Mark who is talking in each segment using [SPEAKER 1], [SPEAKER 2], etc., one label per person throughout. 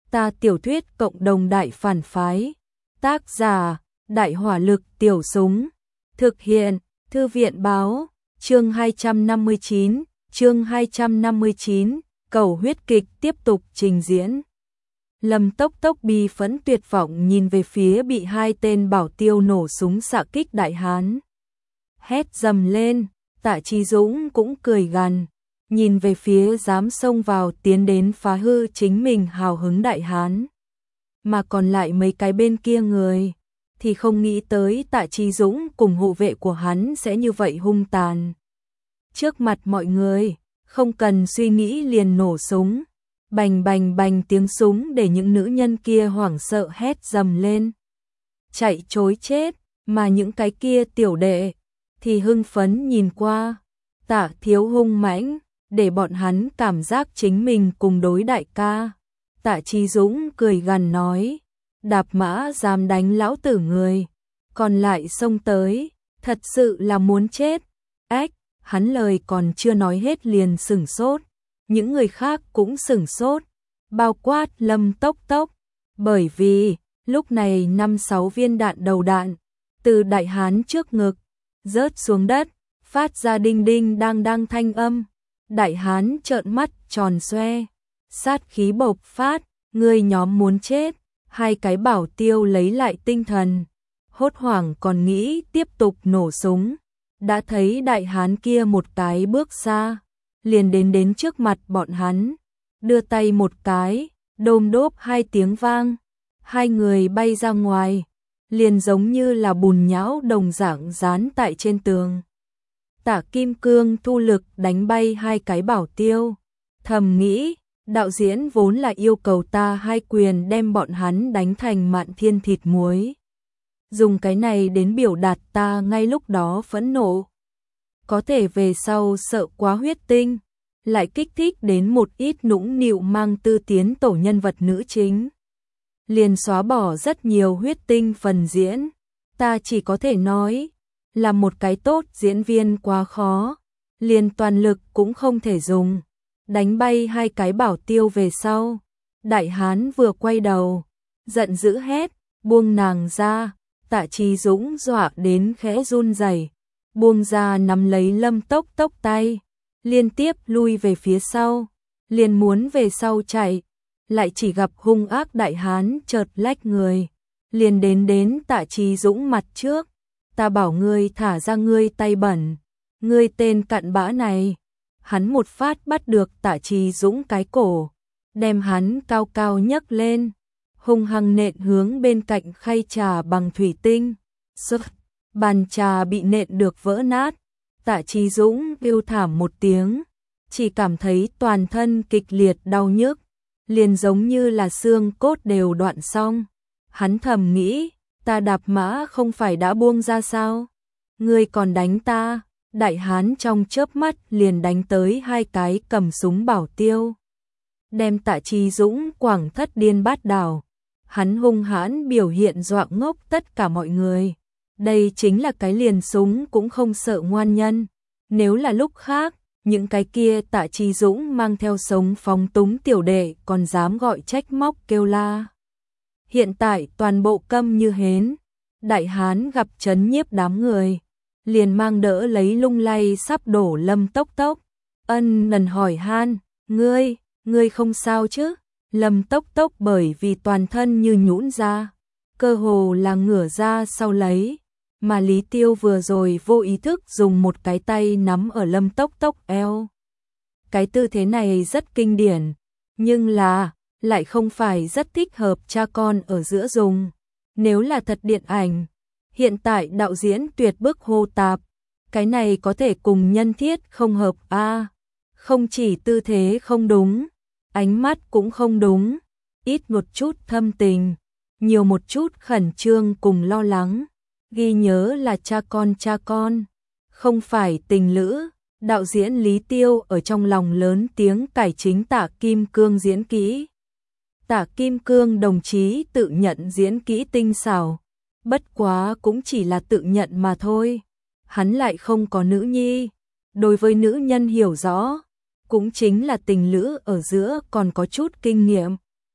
[SPEAKER 1] Ta tiểu thuyết cộng đồng đại phản phái. Tác giả: Đại hỏa lực tiểu súng. Thực hiện: Thư viện báo. Chương 259, cầu huyết kịch tiếp tục trình diễn. Lâm Tốc Tốc bi phẫn tuyệt vọng nhìn về phía bị hai tên bảo tiêu nổ súng xạ kích đại hán. Hét dầm lên, Tạ Chi Dũng cũng cười gằn, nhìn về phía dám xông vào tiến đến phá hư chính mình hào hứng đại hán. Mà còn lại mấy cái bên kia người, thì không nghĩ tới Tạ Chi Dũng cùng hộ vệ của hắn sẽ như vậy hung tàn. Trước mặt mọi người, không cần suy nghĩ liền nổ súng. Bành bành bành tiếng súng để những nữ nhân kia hoảng sợ hét dầm lên. Chạy trối chết, mà những cái kia tiểu đệ thì hưng phấn nhìn qua. Tạ Thiếu hung mãnh, để bọn hắn cảm giác chính mình cùng đối đại ca. Tạ Chi Dũng cười gằn nói, đạp mã dám đánh lão tử người, còn lại xông tới, thật sự là muốn chết. Ách, hắn lời còn chưa nói hết liền sửng sốt. Những người khác cũng sửng sốt, bao quát Lâm Tốc Tốc, bởi vì lúc này 5-6 viên đạn đầu đạn từ đại hán trước ngực rớt xuống đất, phát ra đinh đinh đang đang thanh âm. Đại hán trợn mắt tròn xoe, sát khí bộc phát, người nhóm muốn chết. Hai cái bảo tiêu lấy lại tinh thần, hốt hoảng còn nghĩ tiếp tục nổ súng, đã thấy đại hán kia một cái bước xa, liền đến trước mặt bọn hắn, đưa tay một cái, đôm đốp hai tiếng vang, hai người bay ra ngoài, liền giống như là bùn nhão đồng dạng dán tại trên tường. Tạ Kim Cương thu lực đánh bay hai cái bảo tiêu, thầm nghĩ, đạo diễn vốn là yêu cầu ta hai quyền đem bọn hắn đánh thành mạn thiên thịt muối. Dùng cái này đến biểu đạt ta ngay lúc đó phẫn nộ. Có thể về sau sợ quá huyết tinh, lại kích thích đến một ít nũng nịu mang tư tiến tổ nhân vật nữ chính. Liền xóa bỏ rất nhiều huyết tinh phần diễn, ta chỉ có thể nói, là một cái tốt diễn viên quá khó, liền toàn lực cũng không thể dùng. Đánh bay hai cái bảo tiêu về sau, đại hán vừa quay đầu, giận dữ hét, buông nàng ra. Tạ Chi Dũng dọa đến khẽ run rẩy, buông ra nắm lấy Lâm Tốc Tốc tay, liên tiếp lui về phía sau, liền muốn về sau chạy, lại chỉ gặp hung ác đại hán chợt lách người, liền đến Tạ Chi Dũng mặt trước. Ta bảo ngươi thả ra ngươi tay bẩn, ngươi tên cặn bã này. Hắn một phát bắt được Tạ Chi Dũng cái cổ, đem hắn cao cao nhấc lên, hung hăng nện hướng bên cạnh khay trà bằng thủy tinh. Bàn trà bị nện được vỡ nát. Tạ Chi Dũng kêu thảm một tiếng, chỉ cảm thấy toàn thân kịch liệt đau nhức, liền giống như là xương cốt đều đoạn xong. Hắn thầm nghĩ, ta đạp mã không phải đã buông ra sao? Ngươi còn đánh ta? Đại hán trong chớp mắt liền đánh tới hai cái cầm súng bảo tiêu, đem Tạ Chi Dũng quẳng thất điên bát đảo. Hắn hung hãn biểu hiện dọa ngốc tất cả mọi người. Đây chính là cái liền súng cũng không sợ ngoan nhân. Nếu là lúc khác, những cái kia Tạ Chi Dũng mang theo sống phóng túng tiểu đệ còn dám gọi trách móc kêu la. Hiện tại toàn bộ câm như hến. Đại hán gặp chấn nhiếp đám người, liền mang đỡ lấy lung lay sắp đổ Lâm Tốc Tốc, ân nần hỏi han, ngươi không sao chứ? Lâm Tốc Tốc bởi vì toàn thân như nhũn ra, cơ hồ là ngửa ra sau lấy, mà Lý Tiêu vừa rồi vô ý thức dùng một cái tay nắm ở Lâm Tốc Tốc eo. Cái tư thế này rất kinh điển, nhưng là lại không phải rất thích hợp cha con ở giữa dùng. Nếu là thật điện ảnh, hiện tại đạo diễn tuyệt bức hô tạp, cái này có thể cùng nhân thiết không hợp a. Không chỉ tư thế không đúng, ánh mắt cũng không đúng, ít một chút thâm tình, nhiều một chút khẩn trương cùng lo lắng. Ghi nhớ là cha con, không phải tình lữ. Đạo diễn Lý Tiêu ở trong lòng lớn tiếng cải chính Tạ Kim Cương diễn kỹ. Tạ Kim Cương đồng chí tự nhận diễn kỹ tinh xảo, bất quá cũng chỉ là tự nhận mà thôi. Hắn lại không có nữ nhi, đối với nữ nhân hiểu rõ, cũng chính là tình lữ ở giữa còn có chút kinh nghiệm.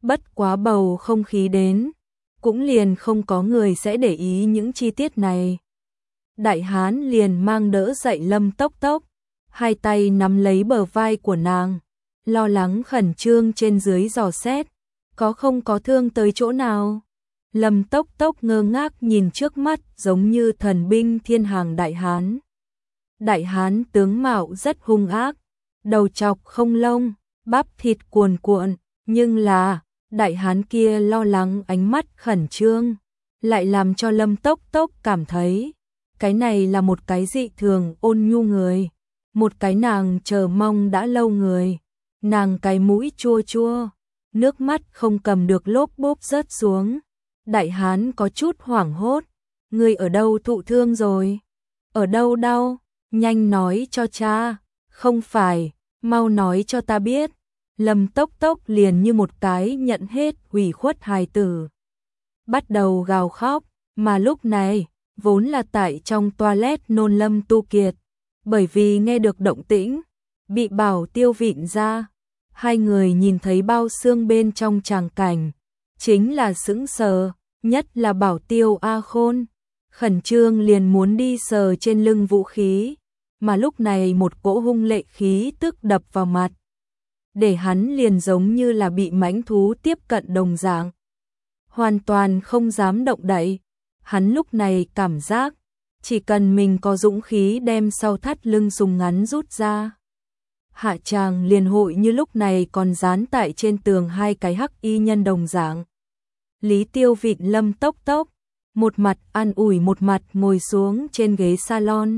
[SPEAKER 1] Bất quá bầu không khí đến, cũng liền không có người sẽ để ý những chi tiết này. Đại hán liền mang đỡ dậy Lâm Tốc Tốc, hai tay nắm lấy bờ vai của nàng, lo lắng khẩn trương trên dưới dò xét, có không có thương tới chỗ nào. Lâm Tốc Tốc ngơ ngác nhìn trước mắt giống như thần binh thiên hàng đại hán. Đại hán tướng mạo rất hung ác, đầu trọc không lông, bắp thịt cuồn cuộn, nhưng là đại hán kia lo lắng ánh mắt khẩn trương, lại làm cho Lâm Tốc Tốc cảm thấy cái này là một cái dị thường ôn nhu người, một cái nàng chờ mong đã lâu người. Nàng cái mũi chua chua, nước mắt không cầm được lốp bốp rớt xuống. Đại hán có chút hoảng hốt, ngươi ở đâu thụ thương rồi? Ở đâu đau? Nhanh nói cho cha. Không phải, mau nói cho ta biết. Lâm Tốc Tốc liền như một cái nhận hết ủy khuất hài tử, bắt đầu gào khóc, mà lúc này vốn là tại trong toilet nôn Lâm Tu Kiệt, bởi vì nghe được động tĩnh, bị Bảo Tiêu vịn ra. Hai người nhìn thấy bao xương bên trong tràng cảnh, chính là sững sờ, nhất là Bảo Tiêu A Khôn, khẩn trương liền muốn đi sờ trên lưng vũ khí, mà lúc này một cỗ hung lệ khí tức đập vào mặt, để hắn liền giống như là bị mãnh thú tiếp cận đồng dạng, hoàn toàn không dám động đậy. Hắn lúc này cảm giác, chỉ cần mình có dũng khí đem sau thắt lưng súng ngắn rút ra, hạ tràng liền hội như lúc này còn dán tại trên tường hai cái hắc y nhân đồng dạng. Lý Tiêu vịn Lâm Tốc Tốc, một mặt an ủi một mặt ngồi xuống trên ghế salon.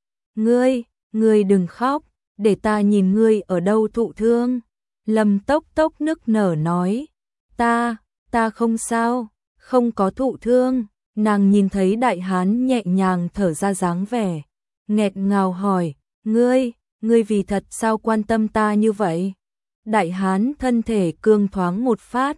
[SPEAKER 1] Ngươi đừng khóc, để ta nhìn ngươi ở đâu thụ thương. Lâm Tốc Tốc nức nở nói, ta không sao, không có thụ thương. Nàng nhìn thấy đại hán nhẹ nhàng thở ra dáng vẻ, nghẹt ngào hỏi, ngươi vì thật sao quan tâm ta như vậy? Đại hán thân thể cương thoáng một phát,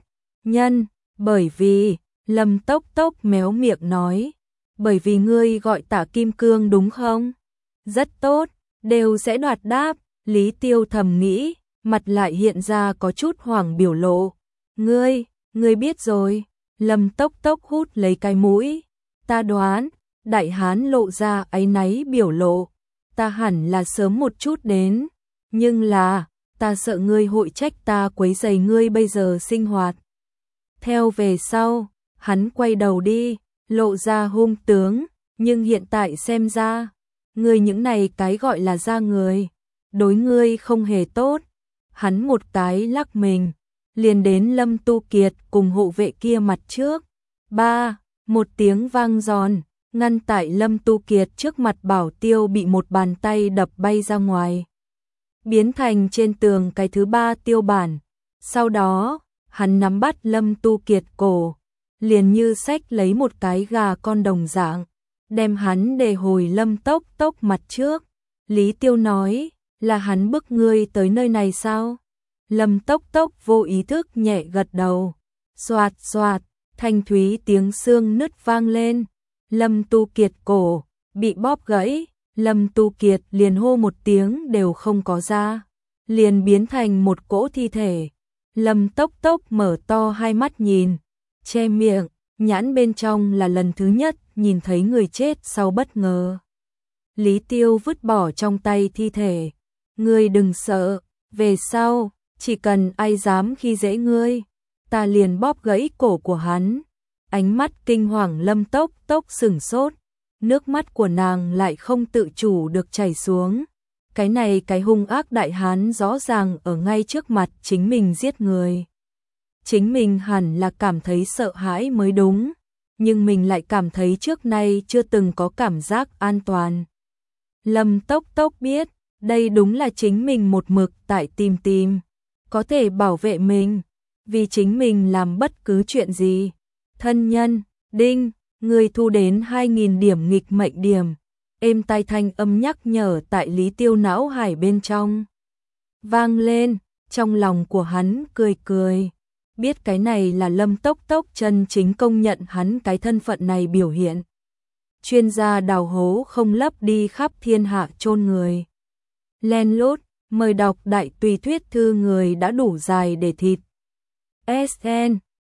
[SPEAKER 1] bởi vì, Lâm Tốc Tốc méo miệng nói, bởi vì ngươi gọi Tả Kim Cương đúng không? Rất tốt, đều sẽ đoạt đáp. Lý Tiêu thầm nghĩ, mặt lại hiện ra có chút hoảng biểu lộ. Ngươi biết rồi. Lâm Tốc Tốc hút lấy cái mũi. Ta đoán, đại hán lộ ra áy náy biểu lộ. Ta hẳn là sớm một chút đến, nhưng là, ta sợ ngươi hội trách ta quấy rầy ngươi bây giờ sinh hoạt. Theo về sau, hắn quay đầu đi, lộ ra hung tướng, nhưng hiện tại xem ra, ngươi những này cái gọi là ra người, đối ngươi không hề tốt. Hắn một cái lắc mình, liền đến Lâm Tu Kiệt cùng hộ vệ kia mặt trước. Một tiếng vang giòn, ngăn tại Lâm Tu Kiệt trước mặt. Bảo Tiêu bị một bàn tay đập bay ra ngoài, biến thành trên tường cái thứ 3 tiêu bản. Sau đó, hắn nắm bắt Lâm Tu Kiệt cổ, liền như xách lấy một cái gà con đồng dạng, đem hắn để hồi Lâm Tốc Tốc mặt trước. Lý Tiêu nói, là hắn bức ngươi tới nơi này sao? Lâm Tốc Tốc vô ý thức nhẹ gật đầu. Xoạt xoạt, thanh thúy tiếng xương nứt vang lên. Lâm Tu Kiệt cổ bị bóp gãy, Lâm Tu Kiệt liền hô một tiếng đều không có ra, liền biến thành một cỗ thi thể. Lâm Tốc Tốc mở to hai mắt nhìn, che miệng, nhãn bên trong là lần thứ nhất nhìn thấy người chết sau bất ngờ. Lý Tiêu vứt bỏ trong tay thi thể. Ngươi đừng sợ, về sau, chỉ cần ai dám khi dễ ngươi, ta liền bóp gãy cổ của hắn. Ánh mắt kinh hoàng Lâm Tốc Tốc sửng sốt, nước mắt của nàng lại không tự chủ được chảy xuống. Cái này cái hung ác đại hán rõ ràng ở ngay trước mặt chính mình giết người. Chính mình hẳn là cảm thấy sợ hãi mới đúng, nhưng mình lại cảm thấy trước nay chưa từng có cảm giác an toàn. Lâm Tốc Tốc biết, đây đúng là chính mình một mực tại tìm, có thể bảo vệ mình, vì chính mình làm bất cứ chuyện gì. Thân nhân, đinh, người thu đến 2.000 điểm nghịch mệnh điểm. Êm tai thanh âm nhắc nhở tại Lý Tiêu não hải bên trong vang lên, trong lòng của hắn cười, biết cái này là Lâm Tốc Tốc chân chính công nhận hắn cái thân phận này biểu hiện. Chuyên gia đào hố không lấp đi khắp thiên hạ chôn người. Len lút, mời đọc đại tùy thuyết thư người đã đủ dài để thịt. SN